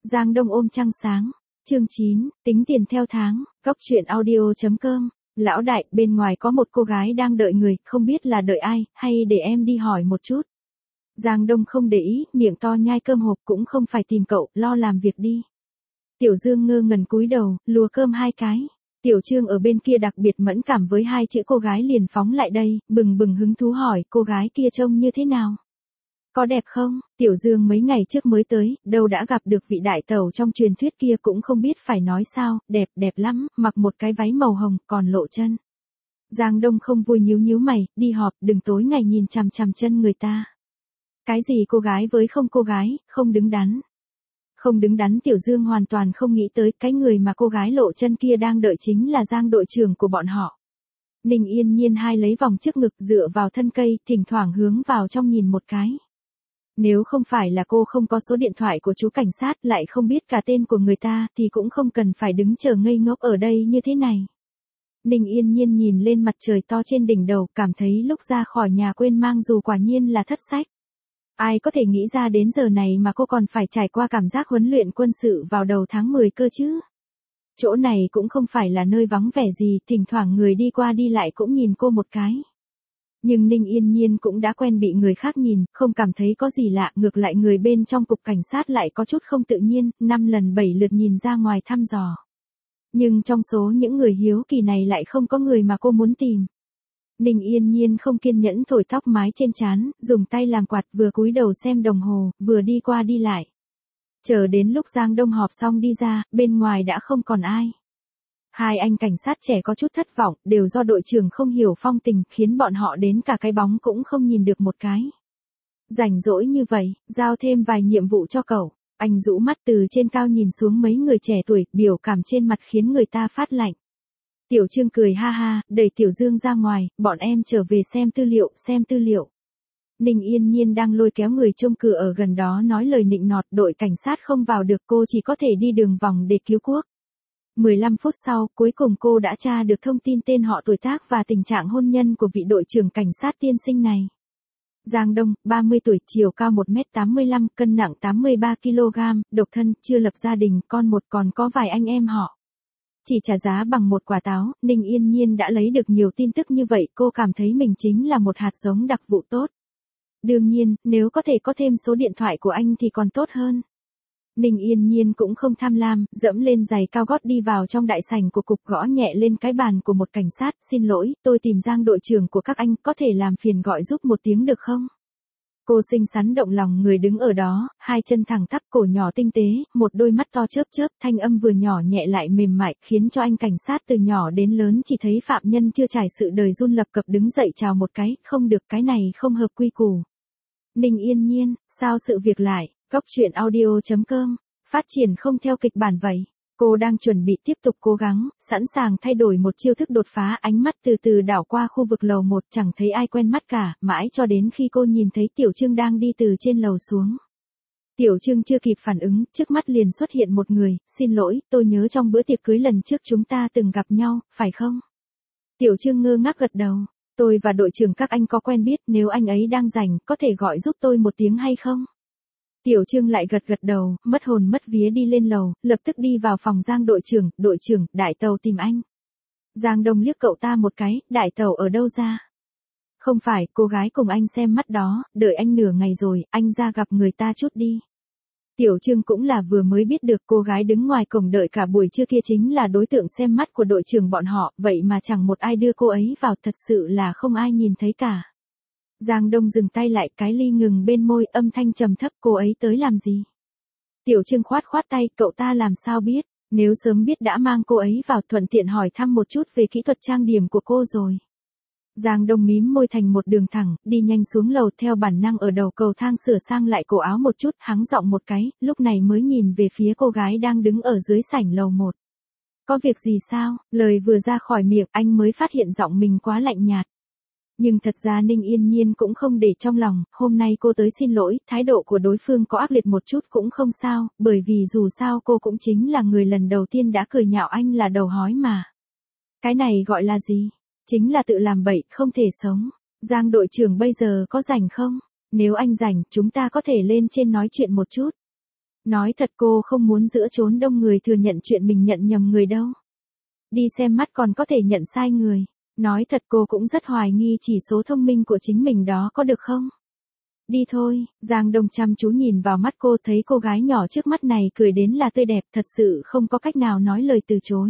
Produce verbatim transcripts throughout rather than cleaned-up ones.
Giang Đông ôm trăng sáng. Chương chín, tính tiền theo tháng, góc truyện audio chấm com. Lão đại, bên ngoài có một cô gái đang đợi người, không biết là đợi ai, hay để em đi hỏi một chút. Giang Đông không để ý, miệng to nhai cơm hộp, cũng không phải tìm cậu, lo làm việc đi. Tiểu Dương ngơ ngẩn cúi đầu, lùa cơm hai cái. Tiểu Trương ở bên kia đặc biệt mẫn cảm với hai chữ cô gái liền phóng lại đây, bừng bừng hứng thú hỏi cô gái kia trông như thế nào. Có đẹp không? Tiểu Dương mấy ngày trước mới tới, đâu đã gặp được vị đại tẩu trong truyền thuyết kia, cũng không biết phải nói sao, đẹp, đẹp lắm, mặc một cái váy màu hồng, còn lộ chân. Giang Đông không vui nhíu nhíu mày, đi họp, đừng tối ngày nhìn chằm chằm chân người ta. Cái gì cô gái với không cô gái, không đứng đắn. Không đứng đắn. Tiểu Dương hoàn toàn không nghĩ tới cái người mà cô gái lộ chân kia đang đợi chính là Giang đội trưởng của bọn họ. Ninh Yên Nhiên hai lấy vòng trước ngực dựa vào thân cây, thỉnh thoảng hướng vào trong nhìn một cái. Nếu không phải là cô không có số điện thoại của chú cảnh sát, lại không biết cả tên của người ta, thì cũng không cần phải đứng chờ ngây ngốc ở đây như thế này. Ninh Yên Nhiên nhìn lên mặt trời to trên đỉnh đầu, cảm thấy lúc ra khỏi nhà quên mang dù, quả nhiên là thất sách. Ai có thể nghĩ ra đến giờ này mà cô còn phải trải qua cảm giác huấn luyện quân sự vào đầu tháng mười cơ chứ. Chỗ này cũng không phải là nơi vắng vẻ gì, thỉnh thoảng người đi qua đi lại cũng nhìn cô một cái. Nhưng Ninh Yên Nhiên cũng đã quen bị người khác nhìn, không cảm thấy có gì lạ, ngược lại người bên trong cục cảnh sát lại có chút không tự nhiên, năm lần bảy lượt nhìn ra ngoài thăm dò. Nhưng trong số những người hiếu kỳ này lại không có người mà cô muốn tìm. Ninh Yên Nhiên không kiên nhẫn thổi tóc mái trên trán, dùng tay làm quạt, vừa cúi đầu xem đồng hồ, vừa đi qua đi lại. Chờ đến lúc Giang Đông họp xong đi ra, bên ngoài đã không còn ai. Hai anh cảnh sát trẻ có chút thất vọng, đều do đội trưởng không hiểu phong tình, khiến bọn họ đến cả cái bóng cũng không nhìn được một cái. Rảnh rỗi như vậy, giao thêm vài nhiệm vụ cho cậu. Anh rũ mắt từ trên cao nhìn xuống mấy người trẻ tuổi, biểu cảm trên mặt khiến người ta phát lạnh. Tiểu Trương cười ha ha, đẩy Tiểu Dương ra ngoài, bọn em trở về xem tư liệu, xem tư liệu. Ninh Yên Nhiên đang lôi kéo người trông cửa ở gần đó nói lời nịnh nọt, đội cảnh sát không vào được, cô chỉ có thể đi đường vòng để cứu quốc. mười lăm phút sau, cuối cùng cô đã tra được thông tin tên họ, tuổi tác và tình trạng hôn nhân của vị đội trưởng cảnh sát tiên sinh này. Giang Đông, ba mươi tuổi, chiều cao một mét tám mươi lăm, cân nặng tám mươi ba ki lô gam, độc thân, chưa lập gia đình, con một, còn có vài anh em họ. Chỉ trả giá bằng một quả táo, Ninh Yên Nhiên đã lấy được nhiều tin tức như vậy, cô cảm thấy mình chính là một hạt giống đặc vụ tốt. Đương nhiên, nếu có thể có thêm số điện thoại của anh thì còn tốt hơn. Ninh Yên Nhiên cũng không tham lam, dẫm lên giày cao gót đi vào trong đại sảnh của cục, gõ nhẹ lên cái bàn của một cảnh sát, xin lỗi, tôi tìm Giang đội trưởng của các anh, có thể làm phiền gọi giúp một tiếng được không? Cô xinh xắn động lòng người đứng ở đó, hai chân thẳng tắp, cổ nhỏ tinh tế, một đôi mắt to chớp chớp, thanh âm vừa nhỏ nhẹ lại mềm mại, khiến cho anh cảnh sát từ nhỏ đến lớn chỉ thấy phạm nhân chưa trải sự đời run lập cập đứng dậy chào một cái, không được, cái này không hợp quy củ. Ninh Yên Nhiên, sao sự việc lại? Góc truyện audio chấm com, phát triển không theo kịch bản vậy. Cô đang chuẩn bị tiếp tục cố gắng, sẵn sàng thay đổi một chiêu thức đột phá, ánh mắt từ từ đảo qua khu vực lầu một, chẳng thấy ai quen mắt cả, mãi cho đến khi cô nhìn thấy Tiểu Trương đang đi từ trên lầu xuống. Tiểu Trương chưa kịp phản ứng, trước mắt liền xuất hiện một người, xin lỗi, tôi nhớ trong bữa tiệc cưới lần trước chúng ta từng gặp nhau, phải không? Tiểu Trương ngơ ngác gật đầu, tôi và đội trưởng các anh có quen biết, nếu anh ấy đang rảnh, có thể gọi giúp tôi một tiếng hay không? Tiểu Trương lại gật gật đầu, mất hồn mất vía đi lên lầu, lập tức đi vào phòng Giang đội trưởng, đội trưởng, đại tàu tìm anh. Giang Đông liếc cậu ta một cái, đại tàu ở đâu ra? Không phải, cô gái cùng anh xem mắt đó, đợi anh nửa ngày rồi, anh ra gặp người ta chút đi. Tiểu Trương cũng là vừa mới biết được cô gái đứng ngoài cổng đợi cả buổi trưa kia chính là đối tượng xem mắt của đội trưởng bọn họ, vậy mà chẳng một ai đưa cô ấy vào, thật sự là không ai nhìn thấy cả. Giang Đông dừng tay lại, cái ly ngừng bên môi, âm thanh trầm thấp, cô ấy tới làm gì? Tiểu Trương khoát khoát tay, cậu ta làm sao biết, nếu sớm biết đã mang cô ấy vào, thuận tiện hỏi thăm một chút về kỹ thuật trang điểm của cô rồi. Giang Đông mím môi thành một đường thẳng, đi nhanh xuống lầu, theo bản năng ở đầu cầu thang sửa sang lại cổ áo một chút, hắng giọng một cái, lúc này mới nhìn về phía cô gái đang đứng ở dưới sảnh lầu một. Có việc gì sao? Lời vừa ra khỏi miệng, anh mới phát hiện giọng mình quá lạnh nhạt. Nhưng thật ra Ninh Yên Nhiên cũng không để trong lòng, hôm nay cô tới xin lỗi, thái độ của đối phương có ác liệt một chút cũng không sao, bởi vì dù sao cô cũng chính là người lần đầu tiên đã cười nhạo anh là đầu hói mà. Cái này gọi là gì? Chính là tự làm bậy, không thể sống. Giang đội trưởng bây giờ có rảnh không? Nếu anh rảnh, chúng ta có thể lên trên nói chuyện một chút. Nói thật cô không muốn giữa chốn đông người thừa nhận chuyện mình nhận nhầm người đâu. Đi xem mắt còn có thể nhận sai người. Nói thật cô cũng rất hoài nghi chỉ số thông minh của chính mình đó có được không? Đi thôi, Giang Đông chăm chú nhìn vào mắt cô, thấy cô gái nhỏ trước mắt này cười đến là tươi đẹp, thật sự không có cách nào nói lời từ chối.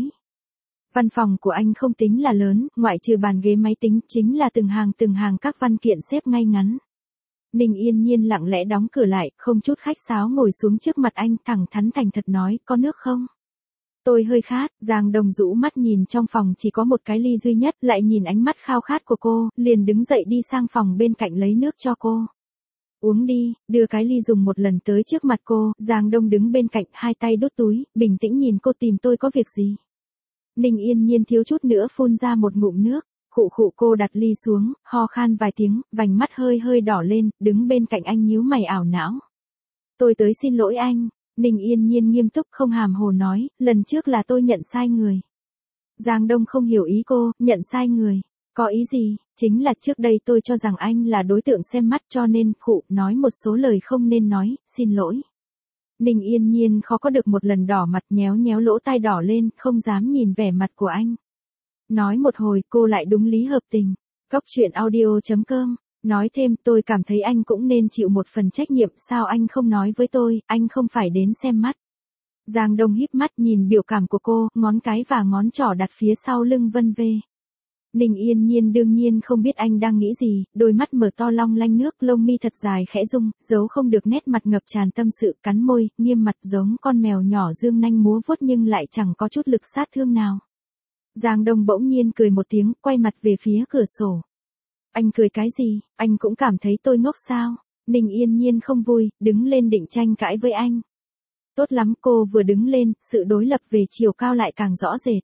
Văn phòng của anh không tính là lớn, ngoại trừ bàn ghế máy tính chính là từng hàng từng hàng các văn kiện xếp ngay ngắn. Ninh Yên Nhiên lặng lẽ đóng cửa lại, không chút khách sáo ngồi xuống trước mặt anh, thẳng thắn thành thật nói, có nước không? Tôi hơi khát. Giang Đông rũ mắt nhìn trong phòng chỉ có một cái ly duy nhất, lại nhìn ánh mắt khao khát của cô, liền đứng dậy đi sang phòng bên cạnh lấy nước cho cô. Uống đi, đưa cái ly dùng một lần tới trước mặt cô, Giang Đông đứng bên cạnh, hai tay đút túi, bình tĩnh nhìn cô, tìm tôi có việc gì? Ninh Yên Nhiên thiếu chút nữa phun ra một ngụm nước, khụ khụ. Cô đặt ly xuống, ho khan vài tiếng, vành mắt hơi hơi đỏ lên, đứng bên cạnh anh nhíu mày ảo não. Tôi tới xin lỗi anh. Ninh Yên Nhiên nghiêm túc không hàm hồ nói, lần trước là tôi nhận sai người. Giang Đông không hiểu ý cô, nhận sai người. Có ý gì? Chính là trước đây tôi cho rằng anh là đối tượng xem mắt cho nên, khụ, nói một số lời không nên nói, xin lỗi. Ninh Yên Nhiên khó có được một lần đỏ mặt, nhéo nhéo lỗ tai đỏ lên, không dám nhìn vẻ mặt của anh. Nói một hồi cô lại đúng lý hợp tình. Cóc truyện audio chấm com. Nói thêm, tôi cảm thấy anh cũng nên chịu một phần trách nhiệm, sao anh không nói với tôi, anh không phải đến xem mắt. Giang Đông híp mắt nhìn biểu cảm của cô, ngón cái và ngón trỏ đặt phía sau lưng vân vê. Ninh Yên Nhiên đương nhiên không biết anh đang nghĩ gì, đôi mắt mở to long lanh nước, lông mi thật dài khẽ rung, giấu không được nét mặt ngập tràn tâm sự, cắn môi, nghiêm mặt giống con mèo nhỏ dương nanh múa vuốt nhưng lại chẳng có chút lực sát thương nào. Giang Đông bỗng nhiên cười một tiếng, quay mặt về phía cửa sổ. Anh cười cái gì, anh cũng cảm thấy tôi ngốc sao? Ninh Yên Nhiên không vui, đứng lên định tranh cãi với anh. Tốt lắm, cô vừa đứng lên, sự đối lập về chiều cao lại càng rõ rệt.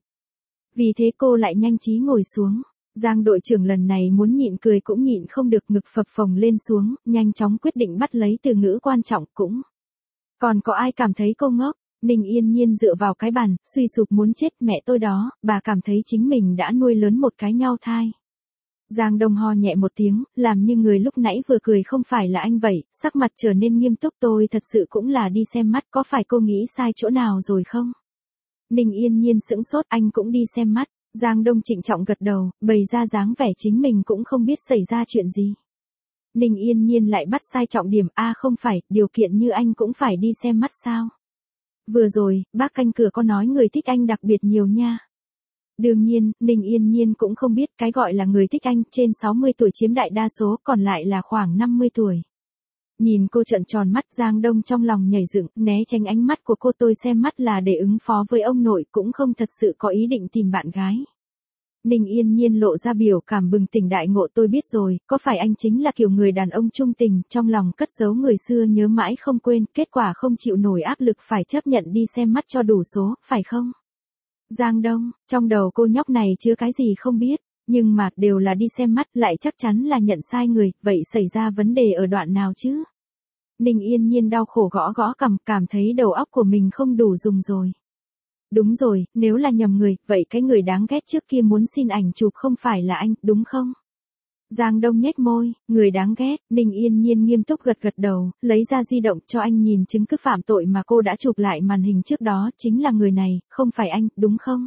Vì thế cô lại nhanh trí ngồi xuống. Giang đội trưởng lần này muốn nhịn cười cũng nhịn không được, ngực phập phồng lên xuống, nhanh chóng quyết định bắt lấy từ ngữ quan trọng cũng. Còn có ai cảm thấy cô ngốc? Ninh Yên Nhiên dựa vào cái bàn, suy sụp muốn chết, mẹ tôi đó, bà cảm thấy chính mình đã nuôi lớn một cái nhau thai. Giang Đông ho nhẹ một tiếng, làm như người lúc nãy vừa cười không phải là anh vậy, sắc mặt trở nên nghiêm túc, tôi thật sự cũng là đi xem mắt, có phải cô nghĩ sai chỗ nào rồi không? Ninh Yên Nhiên sững sốt, anh cũng đi xem mắt. Giang Đông trịnh trọng gật đầu, bày ra dáng vẻ chính mình cũng không biết xảy ra chuyện gì. Ninh Yên Nhiên lại bắt sai trọng điểm, a không phải, điều kiện như anh cũng phải đi xem mắt sao? Vừa rồi, bác canh cửa có nói người thích anh đặc biệt nhiều nha. Đương nhiên, Ninh Yên Nhiên cũng không biết cái gọi là người thích anh, trên sáu mươi tuổi chiếm đại đa số, còn lại là khoảng năm mươi tuổi. Nhìn cô trợn tròn mắt, Giang Đông trong lòng nhảy dựng, né tránh ánh mắt của cô, tôi xem mắt là để ứng phó với ông nội, cũng không thật sự có ý định tìm bạn gái. Ninh Yên Nhiên lộ ra biểu cảm bừng tỉnh đại ngộ, tôi biết rồi, có phải anh chính là kiểu người đàn ông trung tình, trong lòng cất giấu người xưa nhớ mãi không quên, kết quả không chịu nổi áp lực phải chấp nhận đi xem mắt cho đủ số, phải không? Giang Đông, trong đầu cô nhóc này chứa cái gì không biết, nhưng mà đều là đi xem mắt, lại chắc chắn là nhận sai người, vậy xảy ra vấn đề ở đoạn nào chứ? Ninh Yên Nhiên đau khổ gõ gõ cằm, cảm thấy đầu óc của mình không đủ dùng rồi. Đúng rồi, nếu là nhầm người, vậy cái người đáng ghét trước kia muốn xin ảnh chụp không phải là anh, đúng không? Giang Đông nhếch môi, người đáng ghét. Ninh Yên Nhiên nghiêm túc gật gật đầu, lấy ra di động cho anh nhìn chứng cứ phạm tội mà cô đã chụp lại màn hình trước đó, chính là người này, không phải anh, đúng không?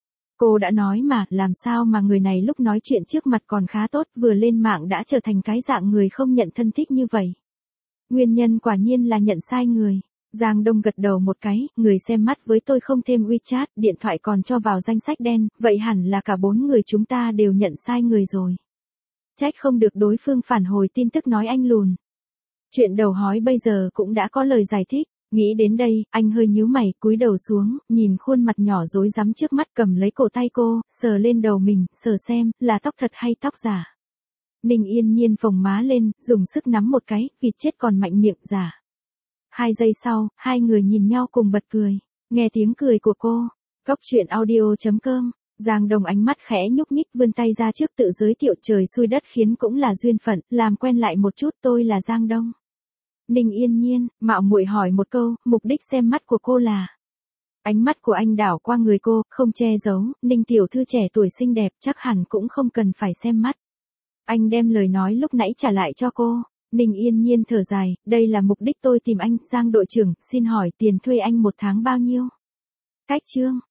Cô đã nói mà, làm sao mà người này lúc nói chuyện trước mặt còn khá tốt, vừa lên mạng đã trở thành cái dạng người không nhận thân thích như vậy. Nguyên nhân quả nhiên là nhận sai người. Giang Đông gật đầu một cái, người xem mắt với tôi không thêm WeChat, điện thoại còn cho vào danh sách đen, vậy hẳn là cả bốn người chúng ta đều nhận sai người rồi. Trách không được đối phương phản hồi tin tức nói anh lùn. Chuyện đầu hói bây giờ cũng đã có lời giải thích. Nghĩ đến đây, anh hơi nhíu mày, cúi đầu xuống, nhìn khuôn mặt nhỏ rối rắm trước mắt, cầm lấy cổ tay cô, sờ lên đầu mình, sờ xem, là tóc thật hay tóc giả. Ninh Yên Nhiên phồng má lên, dùng sức nắm một cái, vịt chết còn mạnh miệng, giả. Hai giây sau, hai người nhìn nhau cùng bật cười. Nghe tiếng cười của cô. Cóc truyện audio chấm com. Giang Đông ánh mắt khẽ nhúc nhích, vươn tay ra trước tự giới thiệu, trời xui đất khiến cũng là duyên phận, làm quen lại một chút, tôi là Giang Đông. Ninh Yên Nhiên, mạo muội hỏi một câu, mục đích xem mắt của cô là? Ánh mắt của anh đảo qua người cô, không che giấu, Ninh tiểu thư trẻ tuổi xinh đẹp, chắc hẳn cũng không cần phải xem mắt. Anh đem lời nói lúc nãy trả lại cho cô. Ninh Yên Nhiên thở dài, đây là mục đích tôi tìm anh, Giang đội trưởng, xin hỏi tiền thuê anh một tháng bao nhiêu? Cách chương,